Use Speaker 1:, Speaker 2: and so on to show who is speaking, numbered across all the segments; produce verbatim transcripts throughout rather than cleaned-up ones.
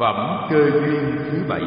Speaker 1: Phẩm cơ duyên thứ bảy.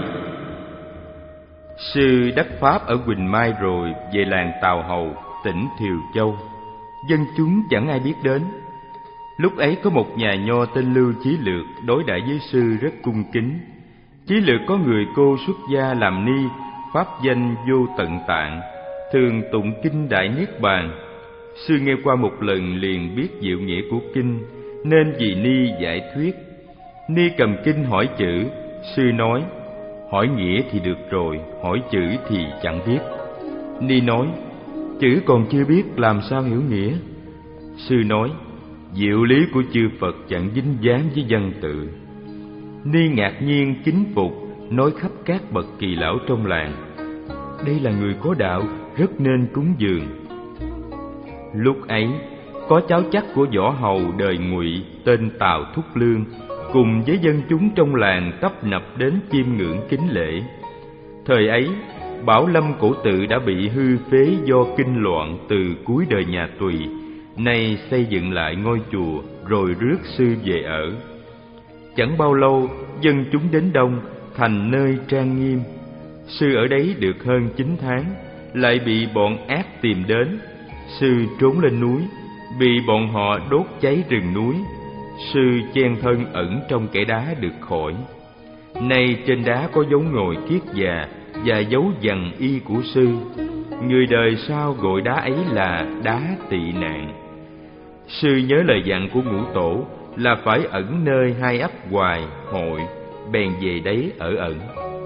Speaker 1: Sư đắc pháp ở Quỳnh Mai rồi về làng Tào Hầu, tỉnh Thiều Châu. Dân chúng chẳng ai biết đến. Lúc ấy có một nhà nho tên Lưu Chí Lược đối đãi với sư rất cung kính. Chí Lược có người cô xuất gia làm ni, pháp danh Vô Tận Tạng, thường tụng kinh Đại Niết Bàn. Sư nghe qua một lần liền biết diệu nghĩa của kinh, nên vì ni giải thuyết. Ni cầm kinh hỏi chữ, sư nói: hỏi nghĩa thì được rồi, hỏi chữ thì chẳng biết. Ni nói: chữ còn chưa biết làm sao hiểu nghĩa? Sư nói: diệu lý của chư Phật chẳng dính dáng với văn tự. Ni ngạc nhiên kính phục, nói khắp các bậc kỳ lão trong làng: đây là người có đạo, rất nên cúng dường. Lúc ấy có cháu chắc của võ hầu đời Ngụy tên Tào Thúc Lương cùng với dân chúng trong làng tấp nập đến chiêm ngưỡng kính lễ. Thời ấy Bảo Lâm cổ tự đã bị hư phế do kinh loạn từ cuối đời nhà Tùy, nay xây dựng lại ngôi chùa rồi rước sư về ở. Chẳng bao lâu dân chúng đến đông, thành nơi trang nghiêm. Sư ở đấy được hơn chín tháng, lại bị bọn ác tìm đến. Sư trốn lên núi, bị bọn họ đốt cháy rừng núi. Sư chen thân ẩn trong kẽ đá được khỏi. Nay trên đá có dấu ngồi kiết già và dấu vằn y của sư. Người đời sau gọi đá ấy là đá tị nạn. Sư nhớ lời dặn của Ngũ Tổ là phải ẩn nơi hai ấp Hoài, Hội, bèn về đấy ở ẩn.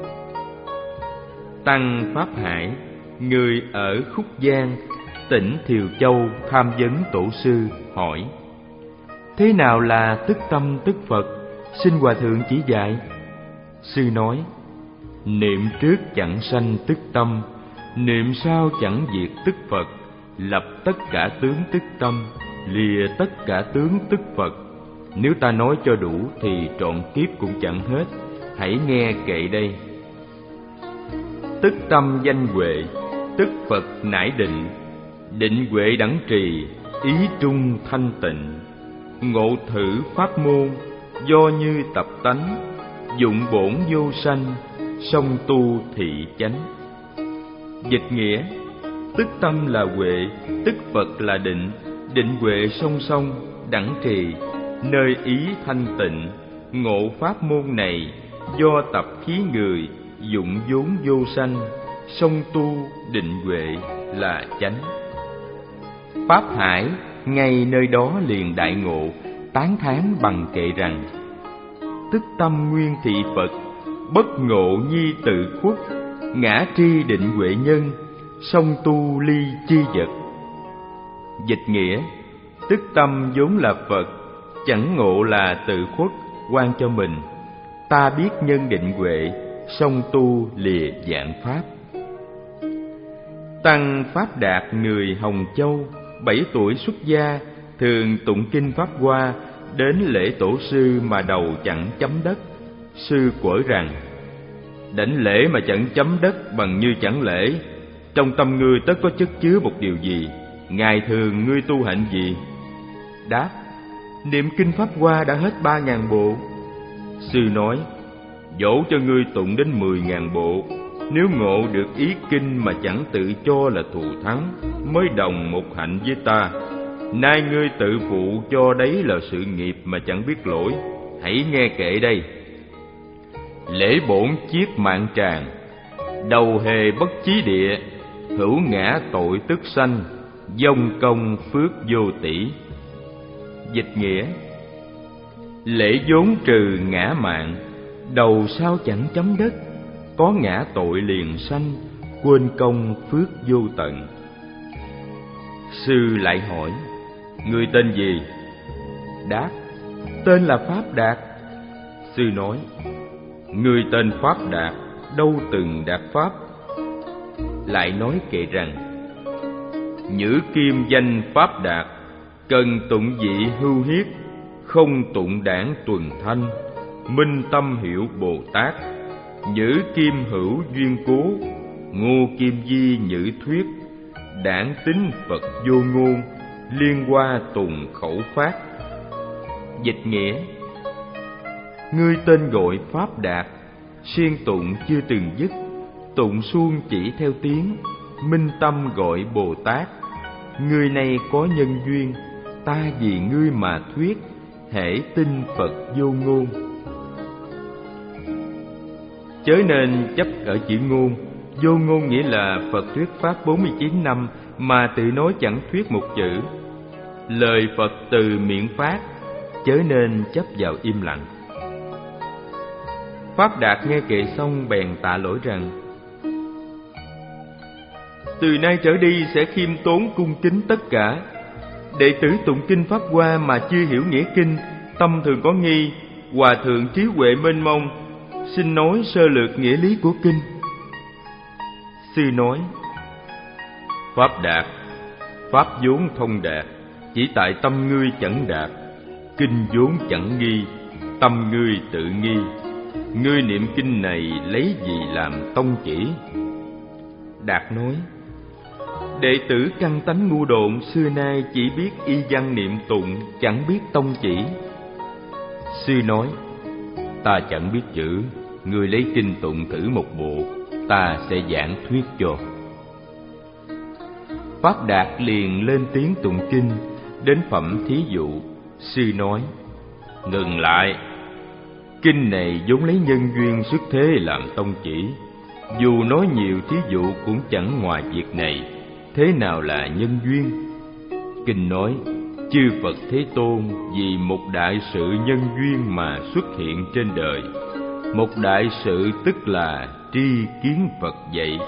Speaker 1: Tăng Pháp Hải, người ở Khúc Giang, tỉnh Thiều Châu, tham vấn tổ sư, hỏi: thế nào là tức tâm tức Phật? Xin hòa thượng chỉ dạy. Sư nói: niệm trước chẳng sanh tức tâm, niệm sau chẳng diệt tức Phật. Lập tất cả tướng tức tâm, lìa tất cả tướng tức Phật. Nếu ta nói cho đủ thì trọn kiếp cũng chẳng hết. Hãy nghe kệ đây. Tức tâm danh huệ, tức Phật nải định. Định huệ đẳng trì, ý trung thanh tịnh. Ngộ thử pháp môn, do như tập tánh. Dụng bổn vô sanh, song tu thị chánh. Dịch nghĩa: tức tâm là huệ, tức Phật là định. Định huệ song song, đẳng trì, nơi ý thanh tịnh. Ngộ pháp môn này, do tập khí người. Dụng vốn vô sanh, song tu định huệ là chánh. Pháp Hải ngay nơi đó liền đại ngộ, tán thán bằng kệ rằng: tức tâm nguyên thị Phật, bất ngộ nhi tự khuất. Ngã tri định huệ nhân, song tu ly chi vật. Dịch nghĩa: tức tâm vốn là Phật, chẳng ngộ là tự khuất, quan cho mình. Ta biết nhân định huệ, song tu lìa vạn pháp. Tăng Pháp Đạt người Hồng Châu, bảy tuổi xuất gia, thường tụng kinh Pháp Hoa, đến lễ tổ sư mà đầu chẳng chấm đất. Sư quở rằng: đảnh lễ mà chẳng chấm đất bằng như chẳng lễ. Trong tâm ngươi tất có chất chứa một điều gì? Ngày thường ngươi tu hạnh gì? Đáp: niệm kinh Pháp Hoa đã hết ba ngàn bộ. Sư nói: dẫu cho ngươi tụng đến mười ngàn bộ, nếu ngộ được ý kinh mà chẳng tự cho là thù thắng, mới đồng một hạnh với ta. Nay ngươi tự phụ cho đấy là sự nghiệp mà chẳng biết lỗi. Hãy nghe kệ đây. Lễ bổn chiết mạng tràng, đầu hề bất chí địa. Hữu ngã tội tức sanh, dông công phước vô tỷ. Dịch nghĩa: lễ vốn trừ ngã mạng, đầu sao chẳng chấm đất. Có ngã tội liền sanh, quên công phước vô tận. Sư lại hỏi: ngươi tên gì? Đáp: tên là Pháp Đạt. Sư nói: ngươi tên Pháp Đạt, đâu từng đạt pháp? Lại nói kệ rằng: nhữ kim danh Pháp Đạt, cần tụng vị hưu hiết. Không tụng đảng tuần thanh, minh tâm hiệu Bồ Tát. Nhữ kim hữu duyên cố, ngô kim di nhữ thuyết. Đảng tính Phật vô ngôn, liên hoa tùng khẩu phát. Dịch nghĩa: ngươi tên gọi Pháp Đạt, siêng tụng chưa từng dứt, tụng suông chỉ theo tiếng, minh tâm gọi Bồ Tát. Ngươi này có nhân duyên, ta vì ngươi mà thuyết, hễ tin Phật vô ngôn. Chớ nên chấp ở chữ ngôn. Vô ngôn nghĩa là Phật thuyết pháp bốn mươi chín năm mà tự nói chẳng thuyết một chữ. Lời Phật từ miệng phát, chớ nên chấp vào im lặng. Pháp Đạt nghe kệ xong bèn tạ lỗi rằng: từ nay trở đi sẽ khiêm tốn cung kính tất cả. Đệ tử tụng kinh Pháp Hoa mà chưa hiểu nghĩa kinh, tâm thường có nghi. Hòa thượng trí huệ mênh mông, xin nói sơ lược nghĩa lý của kinh. Sư nói: Pháp Đạt, pháp vốn thông đạt, chỉ tại tâm ngươi chẳng đạt. Kinh vốn chẳng nghi, tâm ngươi tự nghi. Ngươi niệm kinh này lấy gì làm tông chỉ? Đạt nói: đệ tử căn tánh ngu độn, xưa nay chỉ biết y văn niệm tụng, chẳng biết tông chỉ. Sư nói: ta chẳng biết chữ, ngươi lấy kinh tụng thử một bộ, ta sẽ giảng thuyết cho. Pháp Đạt liền lên tiếng tụng kinh, đến phẩm thí dụ. Sư nói: ngừng lại, kinh này vốn lấy nhân duyên xuất thế làm tông chỉ. Dù nói nhiều thí dụ cũng chẳng ngoài việc này. Thế nào là nhân duyên? Kinh nói chư Phật Thế Tôn vì một đại sự nhân duyên mà xuất hiện trên đời. Một đại sự tức là tri kiến Phật dạy.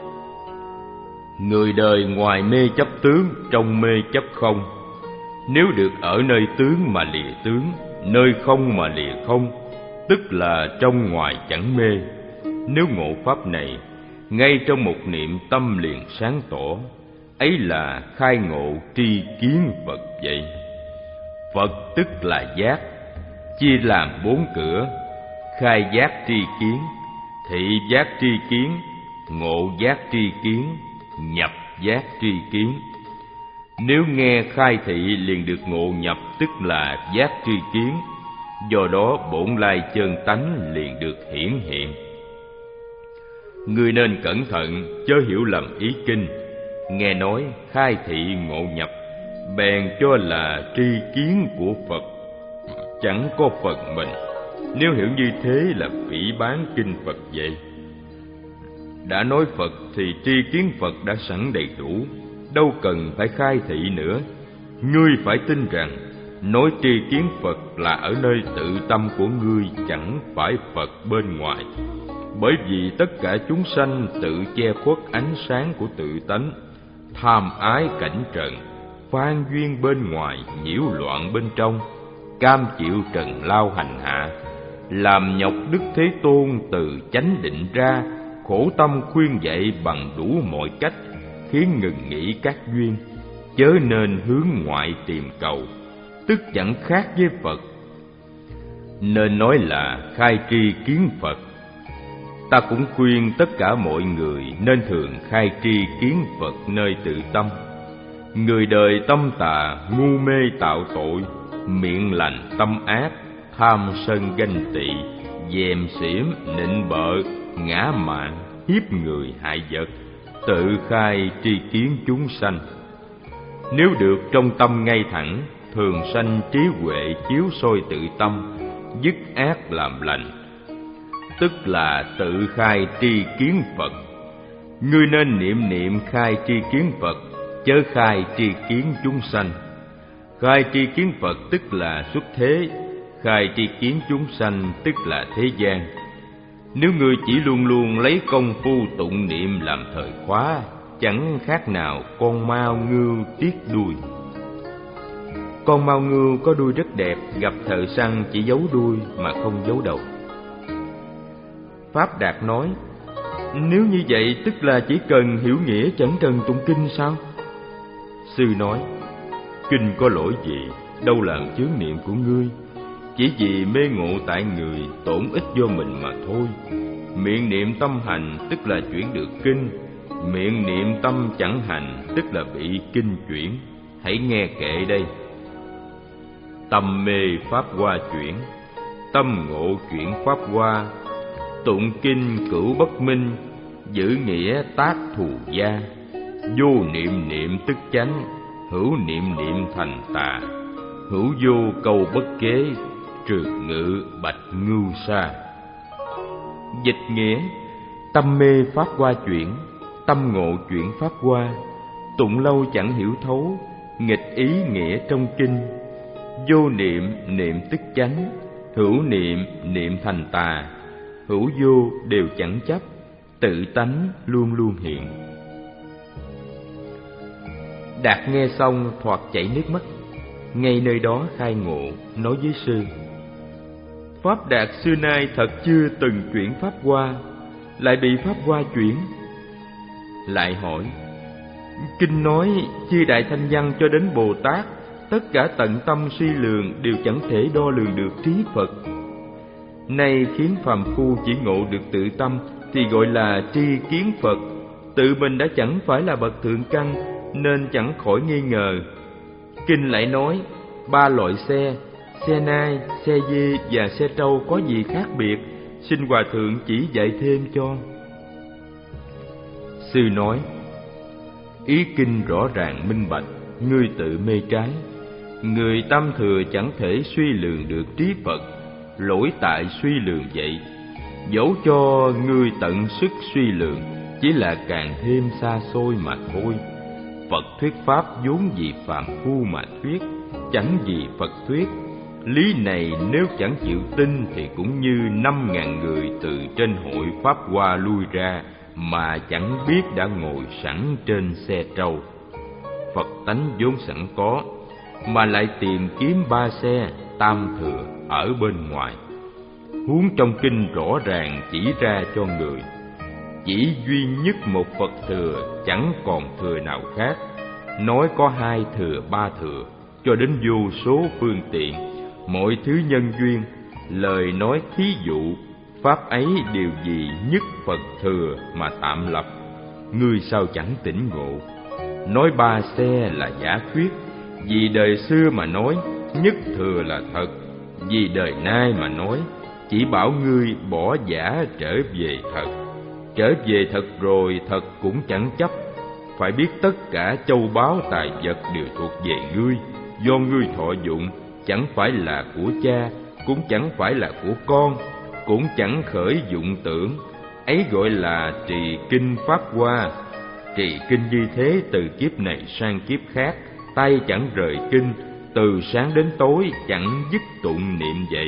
Speaker 1: Người đời ngoài mê chấp tướng, trong mê chấp không. Nếu được ở nơi tướng mà lìa tướng, nơi không mà lìa không, tức là trong ngoài chẳng mê. Nếu ngộ pháp này, ngay trong một niệm tâm liền sáng tỏ, ấy là khai ngộ tri kiến Phật vậy. Phật tức là giác, chia làm bốn cửa: khai giác tri kiến, thị giác tri kiến, ngộ giác tri kiến, nhập giác tri kiến. Nếu nghe khai thị liền được ngộ nhập, tức là giác tri kiến. Do đó bổn lai chân tánh liền được hiển hiện. Ngươi nên cẩn thận, chớ hiểu lầm ý kinh. Nghe nói khai thị ngộ nhập, bèn cho là tri kiến của Phật, chẳng có Phật mình. Nếu hiểu như thế là phỉ báng kinh Phật vậy. Đã nói Phật thì tri kiến Phật đã sẵn đầy đủ, đâu cần phải khai thị nữa. Ngươi phải tin rằng nói tri kiến Phật là ở nơi tự tâm của ngươi, chẳng phải Phật bên ngoài. Bởi vì tất cả chúng sanh tự che khuất ánh sáng của tự tánh, tham ái cảnh trần, phan duyên bên ngoài, nhiễu loạn bên trong, cam chịu trần lao hành hạ, làm nhọc Đức Thế Tôn từ chánh định ra, khổ tâm khuyên dạy bằng đủ mọi cách, khiến ngừng nghĩ các duyên, chớ nên hướng ngoại tìm cầu, tức chẳng khác với Phật. Nên nói là khai tri kiến Phật. Ta cũng khuyên tất cả mọi người nên thường khai tri kiến Phật nơi tự tâm. Người đời tâm tà, ngu mê tạo tội, miệng lành tâm ác, tham sân ganh tị, dèm xỉm, nịnh bợ, ngã mạn, hiếp người hại vật, tự khai tri kiến chúng sanh. Nếu được trong tâm ngay thẳng, thường sanh trí huệ chiếu soi tự tâm, dứt ác làm lành, tức là tự khai tri kiến Phật. Ngươi nên niệm niệm khai tri kiến Phật, chớ khai tri kiến chúng sanh. Khai tri kiến Phật tức là xuất thế, khai tri kiến chúng sanh tức là thế gian. Nếu ngươi chỉ luôn luôn lấy công phu tụng niệm làm thời khóa, chẳng khác nào con mao ngưu tiếc đuôi. Con mao ngưu có đuôi rất đẹp, gặp thợ săn chỉ giấu đuôi mà không giấu đầu. Pháp Đạt nói: nếu như vậy tức là chỉ cần hiểu nghĩa, chẳng cần tụng kinh sao? Sư nói: kinh có lỗi gì, đâu làm chướng niệm của ngươi. Chỉ vì mê ngộ tại người, tổn ích do mình mà thôi. Miệng niệm tâm hành tức là chuyển được kinh, miệng niệm tâm chẳng hành tức là bị kinh chuyển. Hãy nghe kệ đây. Tâm mê pháp hoa chuyển, tâm ngộ chuyển pháp hoa. Tụng kinh cửu bất minh, giữ nghĩa tác thù gia. Vô niệm niệm tức chánh, hữu niệm niệm thành tà. Hữu vô câu bất kế, trừ ngự bạch ngưu sa. Dịch nghĩa: tâm mê pháp hoa chuyển, tâm ngộ chuyển pháp hoa. Tụng lâu chẳng hiểu thấu, nghịch ý nghĩa trong kinh. Vô niệm niệm tức chánh, hữu niệm niệm thành tà. Hữu vô đều chẳng chấp, tự tánh luôn luôn hiện. Đạt nghe xong thoạt chảy nước mắt, ngay nơi đó khai ngộ, nói với sư: Pháp Đạt xưa nay thật chưa từng chuyển pháp hoa, lại bị pháp hoa chuyển. Lại hỏi: kinh nói chư đại thanh văn cho đến Bồ Tát, tất cả tận tâm suy lường đều chẳng thể đo lường được trí Phật. Nay khiến phàm phu chỉ ngộ được tự tâm thì gọi là tri kiến Phật. Tự mình đã chẳng phải là bậc thượng căn, nên chẳng khỏi nghi ngờ. Kinh lại nói ba loại xe, xe nai, xe dê và xe trâu có gì khác biệt, xin hòa thượng chỉ dạy thêm cho. Sư nói: ý kinh rõ ràng minh bạch, ngươi tự mê trái. Người tâm thừa chẳng thể suy lường được trí Phật, lỗi tại suy lường vậy. Dẫu cho ngươi tận sức suy lường, chỉ là càng thêm xa xôi mà thôi. Phật thuyết pháp vốn vì phàm phu mà thuyết, chẳng vì Phật thuyết. Lý này nếu chẳng chịu tin thì cũng như năm ngàn người từ trên hội pháp hoa lui ra mà chẳng biết đã ngồi sẵn trên xe trâu. Phật tánh vốn sẵn có, mà lại tìm kiếm ba xe tam thừa ở bên ngoài. Huống trong kinh rõ ràng chỉ ra cho người, chỉ duy nhất một Phật thừa, chẳng còn thừa nào khác. Nói có hai thừa, ba thừa, cho đến vô số phương tiện, mọi thứ nhân duyên, lời nói thí dụ, pháp ấy đều vì nhất Phật thừa mà tạm lập. Ngươi sao chẳng tỉnh ngộ? Nói ba xe là giả thuyết, vì đời xưa mà nói nhất thừa là thật, vì đời nay mà nói chỉ bảo ngươi bỏ giả trở về thật. Trở về thật rồi, thật cũng chẳng chấp. Phải biết tất cả châu báu tài vật đều thuộc về ngươi, do ngươi thọ dụng, chẳng phải là của cha, cũng chẳng phải là của con, cũng chẳng khởi dụng tưởng. Ấy gọi là trì kinh pháp hoa. Trì kinh như thế từ kiếp này sang kiếp khác, tay chẳng rời kinh, từ sáng đến tối chẳng dứt tụng niệm vậy.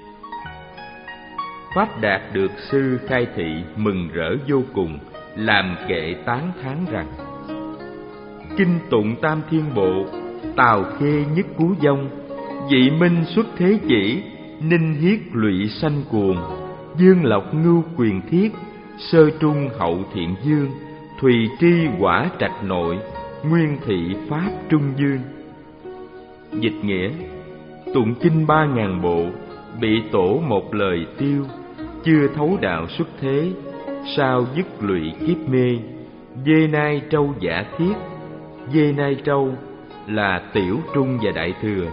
Speaker 1: Pháp Đạt được sư khai thị mừng rỡ vô cùng, làm kệ tán thán rằng: kinh tụng tam thiên bộ, tào khê nhất cú dông. Dị minh xuất thế chỉ, ninh hiết lụy sanh cuồng. Dương lộc ngưu quyền thiết, sơ trung hậu thiện dương. Thùy tri quả trạch nội, nguyên thị pháp trung dương. Dịch nghĩa: tụng kinh ba ngàn bộ, bị tổ một lời tiêu. Chưa thấu đạo xuất thế, sao dứt lụy kiếp mê. Dê nai trâu giả thiết, dê nai trâu là tiểu trung và đại thừa.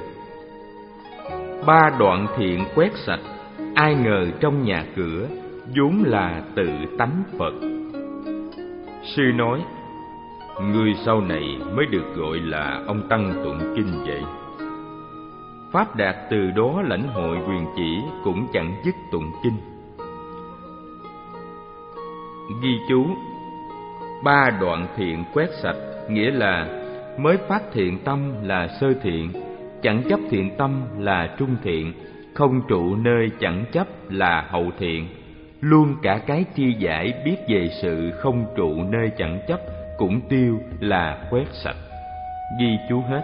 Speaker 1: Ba đoạn thiện quét sạch, ai ngờ trong nhà cửa vốn là tự tánh Phật. Sư nói: ngươi sau này mới được gọi là ông tăng tụng kinh vậy. Pháp Đạt từ đó lãnh hội quyền chỉ, cũng chẳng dứt tụng kinh. Ghi chú: ba đoạn thiện quét sạch nghĩa là mới phát thiện tâm là sơ thiện, chẳng chấp thiện tâm là trung thiện, không trụ nơi chẳng chấp là hậu thiện. Luôn cả cái tri giải biết về sự không trụ nơi chẳng chấp cũng tiêu là quét sạch. Ghi chú hết.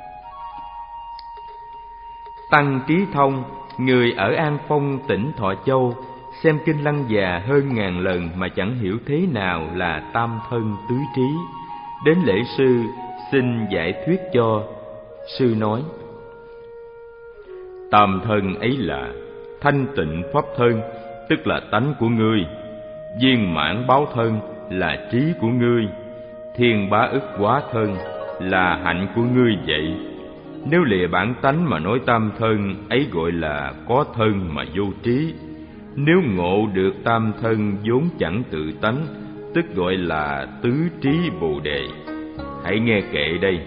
Speaker 1: Tăng Trí Thông, người ở An Phong tỉnh Thọ Châu, xem kinh Lăng Già hơn ngàn lần mà chẳng hiểu thế nào là tam thân tứ trí. Đến lễ sư xin giải thuyết cho. Sư nói: tam thân ấy là thanh tịnh pháp thân, tức là tánh của ngươi. Viên mãn báo thân là trí của ngươi. Thiên bá ức hóa thân là hạnh của ngươi vậy. Nếu lìa bản tánh mà nói tam thân, ấy gọi là có thân mà vô trí. Nếu ngộ được tam thân vốn chẳng tự tánh, tức gọi là tứ trí Bồ Đề. Hãy nghe kệ đây.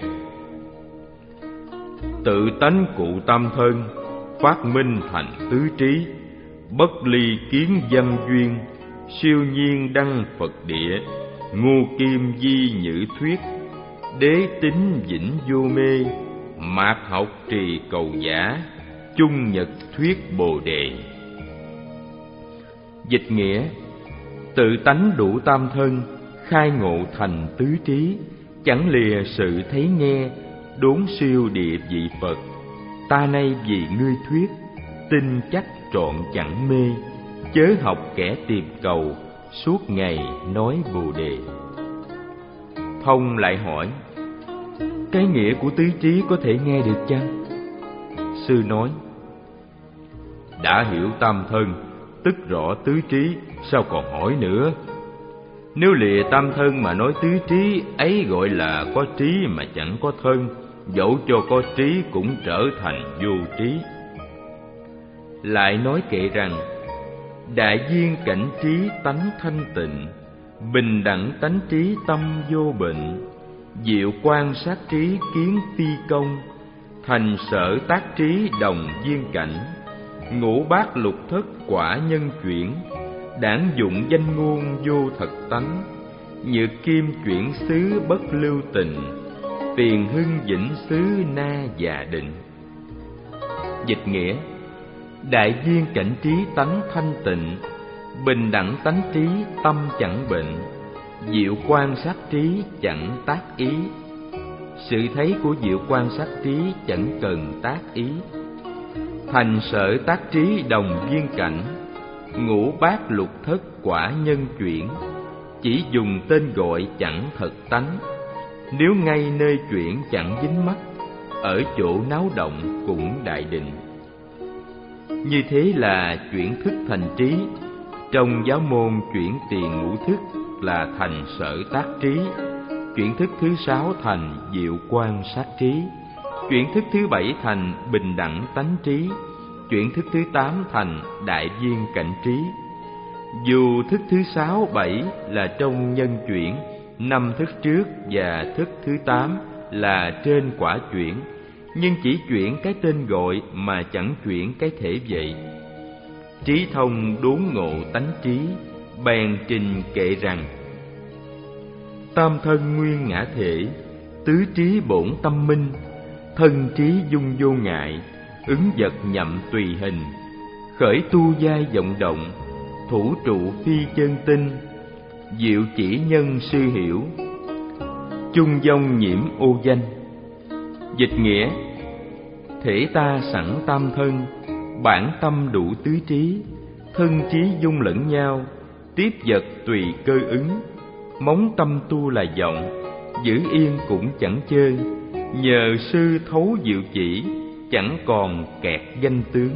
Speaker 1: Tự tánh cụ tam thân, phát minh thành tứ trí. Bất ly kiến văn duyên, siêu nhiên đăng Phật địa. Ngô kim di nhữ thuyết, đế tính vĩnh vô mê. Mạt học trì cầu giả, chung nhật thuyết Bồ Đề. Dịch nghĩa: tự tánh đủ tam thân, khai ngộ thành tứ trí. Chẳng lìa sự thấy nghe, đốn siêu địa vị Phật. Ta nay vì ngươi thuyết, tin chắc trọn chẳng mê. Chớ học kẻ tìm cầu, suốt ngày nói Bồ Đề. Thông lại hỏi: cái nghĩa của tứ trí có thể nghe được chăng? Sư nói: đã hiểu tam thân, tức rõ tứ trí, sao còn hỏi nữa? Nếu lìa tam thân mà nói tứ trí, ấy gọi là có trí mà chẳng có thân. Dẫu cho có trí cũng trở thành vô trí. Lại nói kệ rằng: đại duyên cảnh trí tánh thanh tịnh, bình đẳng tánh trí tâm vô bệnh. Diệu quan sát trí kiến phi công, thành sở tác trí đồng duyên cảnh. Ngũ bát lục thất quả nhân chuyển, đảng dụng danh ngôn vô thật tánh. Nhược kim chuyển xứ bất lưu tình, tiền hưng vĩnh xứ na già định. Dịch nghĩa: đại duyên cảnh trí tánh thanh tịnh, bình đẳng tánh trí tâm chẳng bệnh. Diệu quan sát trí chẳng tác ý. Sự thấy của diệu quan sát trí chẳng cần tác ý. Thành sở tác trí đồng duyên cảnh, ngũ bát lục thất quả nhân chuyển. Chỉ dùng tên gọi chẳng thật tánh, nếu ngay nơi chuyển chẳng dính mắc. Ở chỗ náo động cũng đại định. Như thế là chuyển thức thành trí. Trong giáo môn chuyển tiền ngũ thức là thành sở tác trí. Chuyển thức thứ sáu thành diệu quan sát trí. Chuyển thức thứ bảy thành bình đẳng tánh trí. Chuyển thức thứ tám thành đại duyên cảnh trí. Dù thức thứ sáu, bảy là trong nhân chuyển, năm thức trước và thức thứ tám là trên quả chuyển, nhưng chỉ chuyển cái tên gọi mà chẳng chuyển cái thể vậy. Trí thông đốn ngộ tánh trí, bèn trình kệ rằng: tam thân nguyên ngã thể, tứ trí bổn tâm minh. Thân trí dung vô ngại, ứng vật nhậm tùy hình. Khởi tu giai vọng động, thủ trụ phi chân tinh. Diệu chỉ nhân sư hiểu, chung dông nhiễm ô danh. Dịch nghĩa: thể ta sẵn tam thân, bản tâm đủ tứ trí. Thân trí dung lẫn nhau, tiếp vật tùy cơ ứng. Móng tâm tu là vọng, giữ yên cũng chẳng chơi. Nhờ sư thấu diệu chỉ, chẳng còn kẹt danh tướng.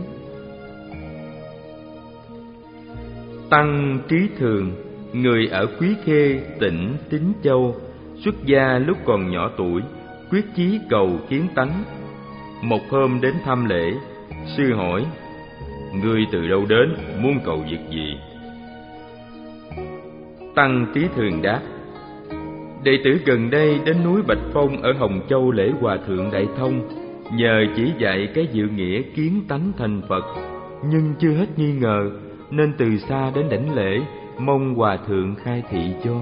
Speaker 1: Tăng Trí Thường, người ở Quý Khê, tỉnh Tín Châu, xuất gia lúc còn nhỏ tuổi, quyết chí cầu kiến tánh. Một hôm đến thăm lễ, sư hỏi: ngươi từ đâu đến, muốn cầu việc gì? Tăng Trí Thường đáp: đệ tử gần đây đến núi Bạch Phong ở Hồng Châu lễ Hòa Thượng Đại Thông, nhờ chỉ dạy cái diệu nghĩa kiến tánh thành Phật, nhưng chưa hết nghi ngờ, nên từ xa đến đảnh lễ, mong Hòa Thượng khai thị cho.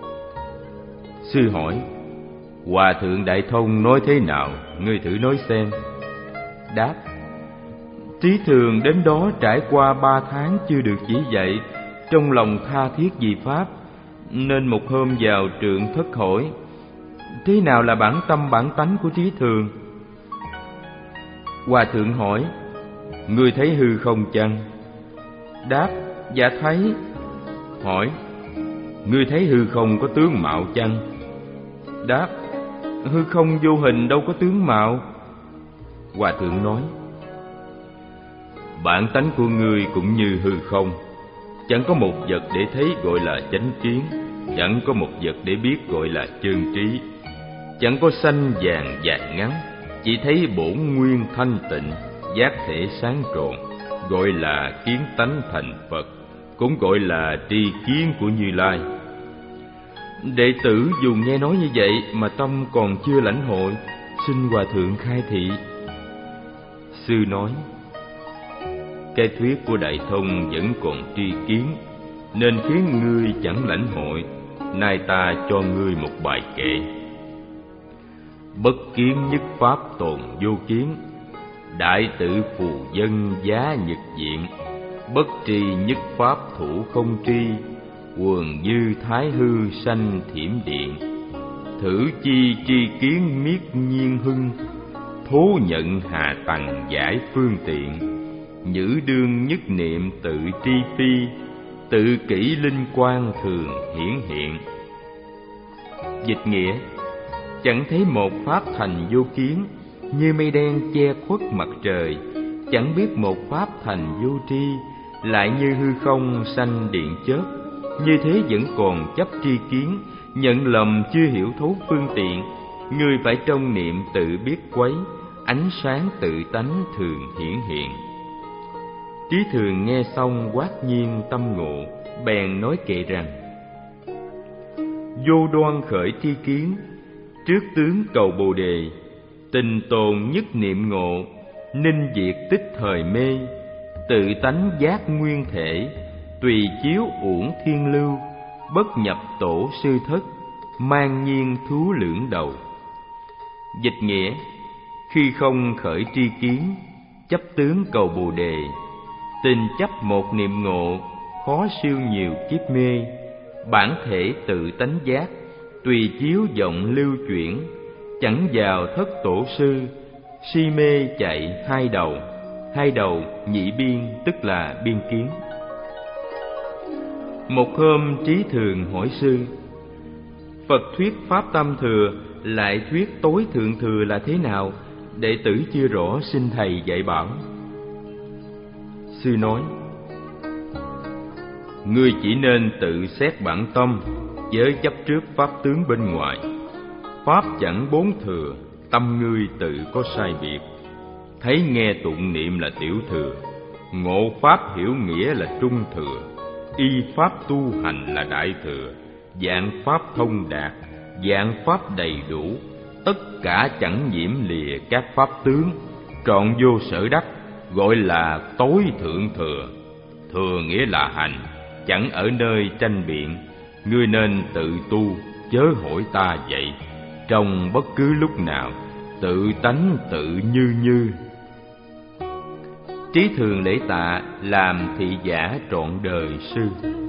Speaker 1: Sư hỏi: Hòa Thượng Đại Thông nói thế nào, ngươi thử nói xem. Đáp: Trí Thường đến đó trải qua ba tháng chưa được chỉ dạy, trong lòng tha thiết vì Pháp, nên một hôm vào trượng thất hỏi: thế nào là bản tâm bản tánh của Trí Thường? Hòa Thượng hỏi: ngươi thấy hư không chăng? Đáp: dạ thấy. Hỏi: ngươi thấy hư không có tướng mạo chăng? Đáp: hư không vô hình đâu có tướng mạo. Hòa Thượng nói: bản tánh của ngươi cũng như hư không, chẳng có một vật để thấy gọi là chánh kiến, chẳng có một vật để biết gọi là chân trí, chẳng có xanh vàng dài ngắn, chỉ thấy bổn nguyên thanh tịnh, giác thể sáng tròn, gọi là kiến tánh thành Phật, cũng gọi là tri kiến của Như Lai. Đệ tử dù nghe nói như vậy mà tâm còn chưa lãnh hội, xin Hòa Thượng khai thị. Sư nói: cái thuyết của Đại Thông vẫn còn tri kiến, nên khiến ngươi chẳng lãnh hội. Nay ta cho ngươi một bài kệ: bất kiến nhất pháp tồn vô kiến, đại tự phù dân giá nhật diện. Bất tri nhất pháp thủ không tri, quần dư thái hư sanh thiểm điện. Thử chi tri kiến miết nhiên hưng, thố nhận hà tầng giải phương tiện. Nhữ đương nhất niệm tự tri phi, tự kỷ linh quang thường hiển hiện. Dịch nghĩa: chẳng thấy một pháp thành vô kiến, như mây đen che khuất mặt trời. Chẳng biết một pháp thành vô tri, lại như hư không sanh điện chớp. Như thế vẫn còn chấp tri kiến, nhận lầm chưa hiểu thấu phương tiện. Người phải trong niệm tự biết quấy, ánh sáng tự tánh thường hiển hiện. Trí Thường nghe xong quát nhiên tâm ngộ, bèn nói kệ rằng: vô đoan khởi tri kiến, trước tướng cầu Bồ đề. Tình tồn nhất niệm ngộ, ninh diệt tích thời mê. Tự tánh giác nguyên thể, tùy chiếu uổng thiên lưu. Bất nhập tổ sư thất, mang nhiên thú lưỡng đầu. Dịch nghĩa: khi không khởi tri kiến, chấp tướng cầu Bồ đề. Tình chấp một niệm ngộ, khó siêu nhiều kiếp mê. Bản thể tự tánh giác, tùy chiếu vọng lưu chuyển. Chẳng vào thất tổ sư, si mê chạy hai đầu. Hai đầu nhị biên tức là biên kiến. Một hôm Trí Thường hỏi sư: Phật thuyết pháp tam thừa, lại thuyết tối thượng thừa là thế nào? Đệ tử chưa rõ, xin thầy dạy bảo. Sư nói: ngươi chỉ nên tự xét bản tâm, chớ chấp trước pháp tướng bên ngoài. Pháp chẳng bốn thừa, tâm ngươi tự có sai biệt. Thấy nghe tụng niệm là tiểu thừa, ngộ pháp hiểu nghĩa là trung thừa, y pháp tu hành là đại thừa, dạng pháp thông đạt, dạng pháp đầy đủ, tất cả chẳng nhiễm lìa các pháp tướng, trọn vô sở đắc, gọi là tối thượng thừa. Thừa nghĩa là hành, chẳng ở nơi tranh biện. Ngươi nên tự tu, chớ hỏi ta vậy. Trong bất cứ lúc nào, tự tánh tự như như. Trí Thường lễ tạ, làm thị giả trọn đời sư.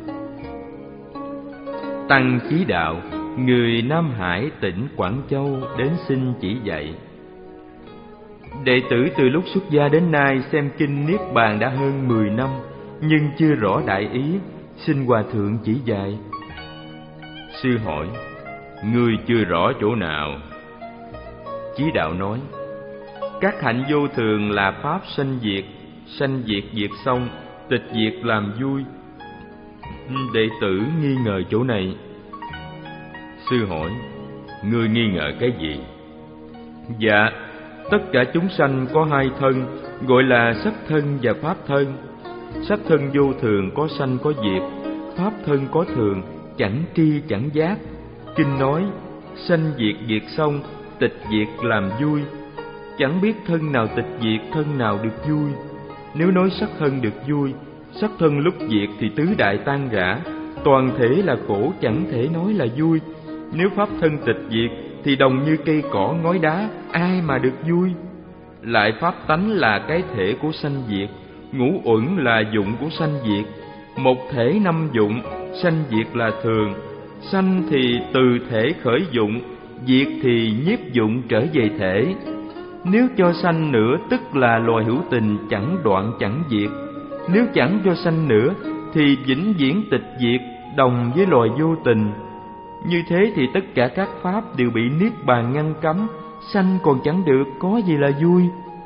Speaker 1: Tăng Chí Đạo, người Nam Hải tỉnh Quảng Châu đến xin chỉ dạy. Đệ tử từ lúc xuất gia đến nay xem kinh Niết Bàn đã hơn mười năm, nhưng chưa rõ đại ý, xin Hòa Thượng chỉ dạy. Sư hỏi: ngươi chưa rõ chỗ nào? Chí Đạo nói: các hạnh vô thường là pháp sanh diệt, sanh diệt diệt xong, tịch diệt làm vui. Đệ tử nghi ngờ chỗ này. Sư hỏi: ngươi nghi ngờ cái gì? Dạ, tất cả chúng sanh có hai thân, gọi là sắc thân và pháp thân. Sắc thân vô thường, có sanh có diệt. Pháp thân có thường, chẳng tri chẳng giác. Kinh nói: sanh diệt diệt xong, tịch diệt làm vui. Chẳng biết thân nào tịch diệt, thân nào được vui. Nếu nói sắc thân được vui, sắc thân lúc diệt thì tứ đại tan rã, toàn thể là khổ, chẳng thể nói là vui. Nếu pháp thân tịch diệt thì đồng như cây cỏ ngói đá, ai mà được vui. Lại pháp tánh là cái thể của sanh diệt, ngũ uẩn là dụng của sanh diệt. Một thể năm dụng, sanh diệt là thường. Sanh thì từ thể khởi dụng, diệt thì nhiếp dụng trở về thể. Nếu cho sanh nữa tức là loài hữu tình, chẳng đoạn chẳng diệt. Nếu chẳng cho sanh nữa thì vĩnh viễn tịch diệt, đồng với loài vô tình. Như thế thì tất cả các pháp đều bị Niết Bàn ngăn cấm, sanh còn chẳng được, có gì là vui.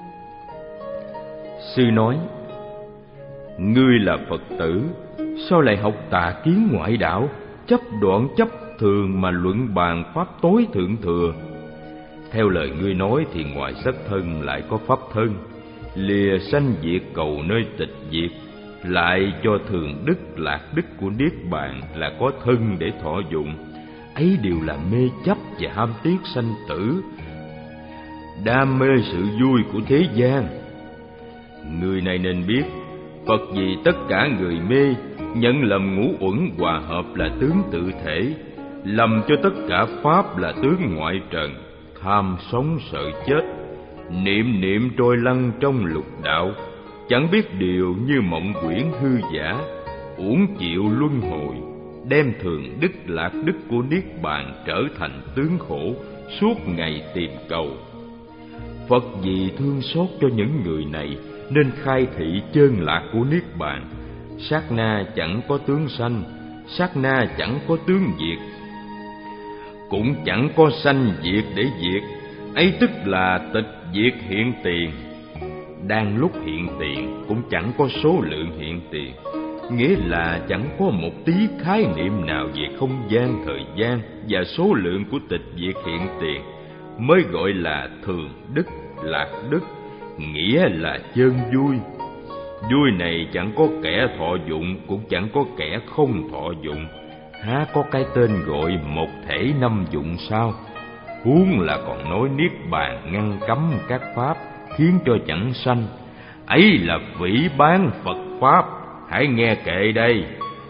Speaker 1: Sư nói: ngươi là Phật tử, sao lại học tà kiến ngoại đạo, chấp đoạn chấp thường mà luận bàn pháp tối thượng thừa? Theo lời ngươi nói thì ngoài sắc thân lại có pháp thân, lìa sanh diệt cầu nơi tịch diệt, lại cho thường đức lạc đức của niết bàn là có thân để thọ dụng. Ấy đều là mê chấp và ham tiếc sanh tử, đam mê sự vui của thế gian. Người này nên biết, Phật vì tất cả người mê, nhận lầm ngũ uẩn hòa hợp là tướng tự thể, lầm cho tất cả pháp là tướng ngoại trần, tham sống sợ chết, niệm niệm trôi lăn trong lục đạo, chẳng biết điều như mộng quyển hư giả, uổng chịu luân hồi, đem thường đức lạc đức của niết bàn trở thành tướng khổ, suốt ngày tìm cầu. Phật vì thương xót cho những người này nên khai thị chân lạc của niết bàn. Sát na chẳng có tướng sanh, sát na chẳng có tướng diệt, cũng chẳng có sanh diệt để diệt, ấy tức là tịch diệt hiện tiền. Đang lúc hiện tiền cũng chẳng có số lượng hiện tiền, nghĩa là chẳng có một tí khái niệm nào về không gian, thời gian và số lượng của tịch diệt hiện tiền, mới gọi là thường đức lạc đức, nghĩa là chân vui. Vui này chẳng có kẻ thọ dụng, cũng chẳng có kẻ không thọ dụng, há có cái tên gọi một thể năm dụng sao? Huống là còn nói niết bàn ngăn cấm các pháp, khiến cho chẳng sanh, ấy là phỉ báng Phật pháp. Hãy nghe kệ đây.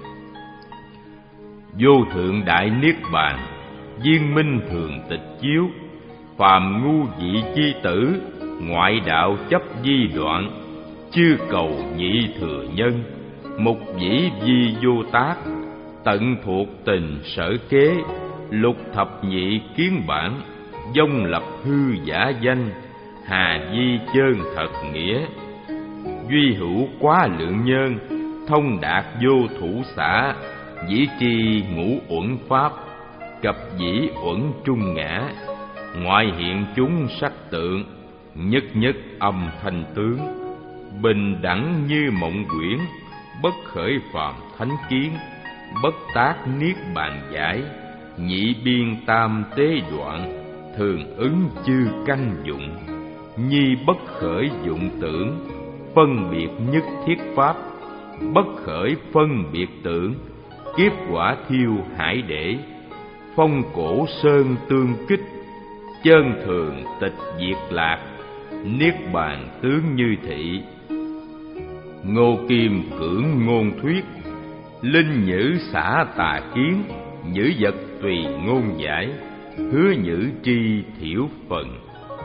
Speaker 1: Vô thượng đại niết bàn, viên minh thường tịch chiếu, phàm ngu dị chi tử, ngoại đạo chấp di đoạn, chư cầu nhị thừa nhân, mục dĩ vi vô tác, tận thuộc tình sở kế, lục thập nhị kiến bản, vong lập hư giả danh, hà di chơn thật nghĩa. Duy hữu quá lượng nhân, thông đạt vô thủ xã, dĩ tri ngũ uẩn pháp, cập dĩ uẩn trung ngã, ngoại hiện chúng sắc tượng, nhất nhất âm thanh tướng, bình đẳng như mộng quyển, bất khởi phàm thánh kiến, bất tác niết bàn giải, nhị biên tam tế đoạn, thường ứng chư căn dụng, nhi bất khởi dụng tưởng, phân biệt nhất thiết pháp, bất khởi phân biệt tưởng, kiếp quả thiêu hải để, phong cổ sơn tương kích, chân thường tịch diệt lạc, niết bàn tướng như thị. Ngô Kim cưỡng ngôn thuyết, linh nhữ xả tà kiến, nhữ vật tùy ngôn giải, hứa nhữ tri thiểu phần.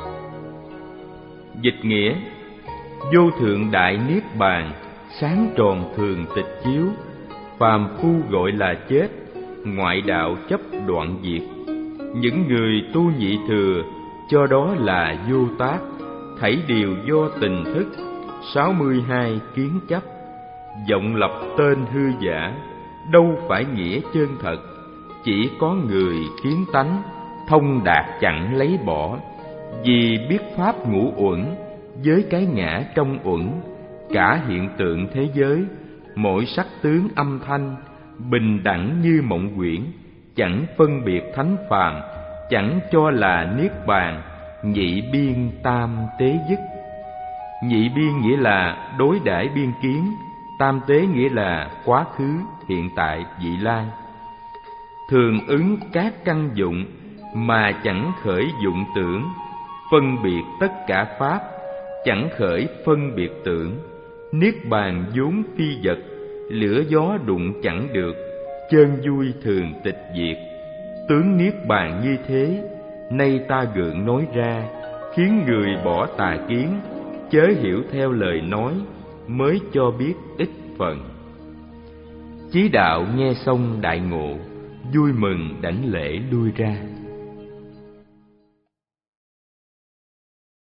Speaker 1: Dịch nghĩa: vô thượng đại niết bàn, sáng tròn thường tịch chiếu, phàm phu gọi là chết, ngoại đạo chấp đoạn diệt. Những người tu nhị thừa cho đó là vô tác, thảy đều do tình thức, sáu mươi hai kiến chấp, vọng lập tên hư giả, đâu phải nghĩa chân thật. Chỉ có người kiến tánh, thông đạt chẳng lấy bỏ, vì biết pháp ngũ uẩn, với cái ngã trong uẩn, cả hiện tượng thế giới, mỗi sắc tướng âm thanh, bình đẳng như mộng quyển, chẳng phân biệt thánh phàm, chẳng cho là niết bàn, nhị biên tam tế dứt. Nhị biên nghĩa là đối đãi biên kiến, tam tế nghĩa là quá khứ, hiện tại, vị lai. Thường ứng các căn dụng mà chẳng khởi dụng tưởng, phân biệt tất cả pháp, chẳng khởi phân biệt tưởng. Niết bàn vốn phi vật, lửa gió đụng chẳng được, chân vui thường tịch diệt. Tướng niết bàn như thế, nay ta gượng nói ra, khiến người bỏ tà kiến, chớ hiểu theo lời nói, mới cho biết ít phần. Chí đạo nghe xong đại ngộ, vui mừng đảnh lễ lui ra.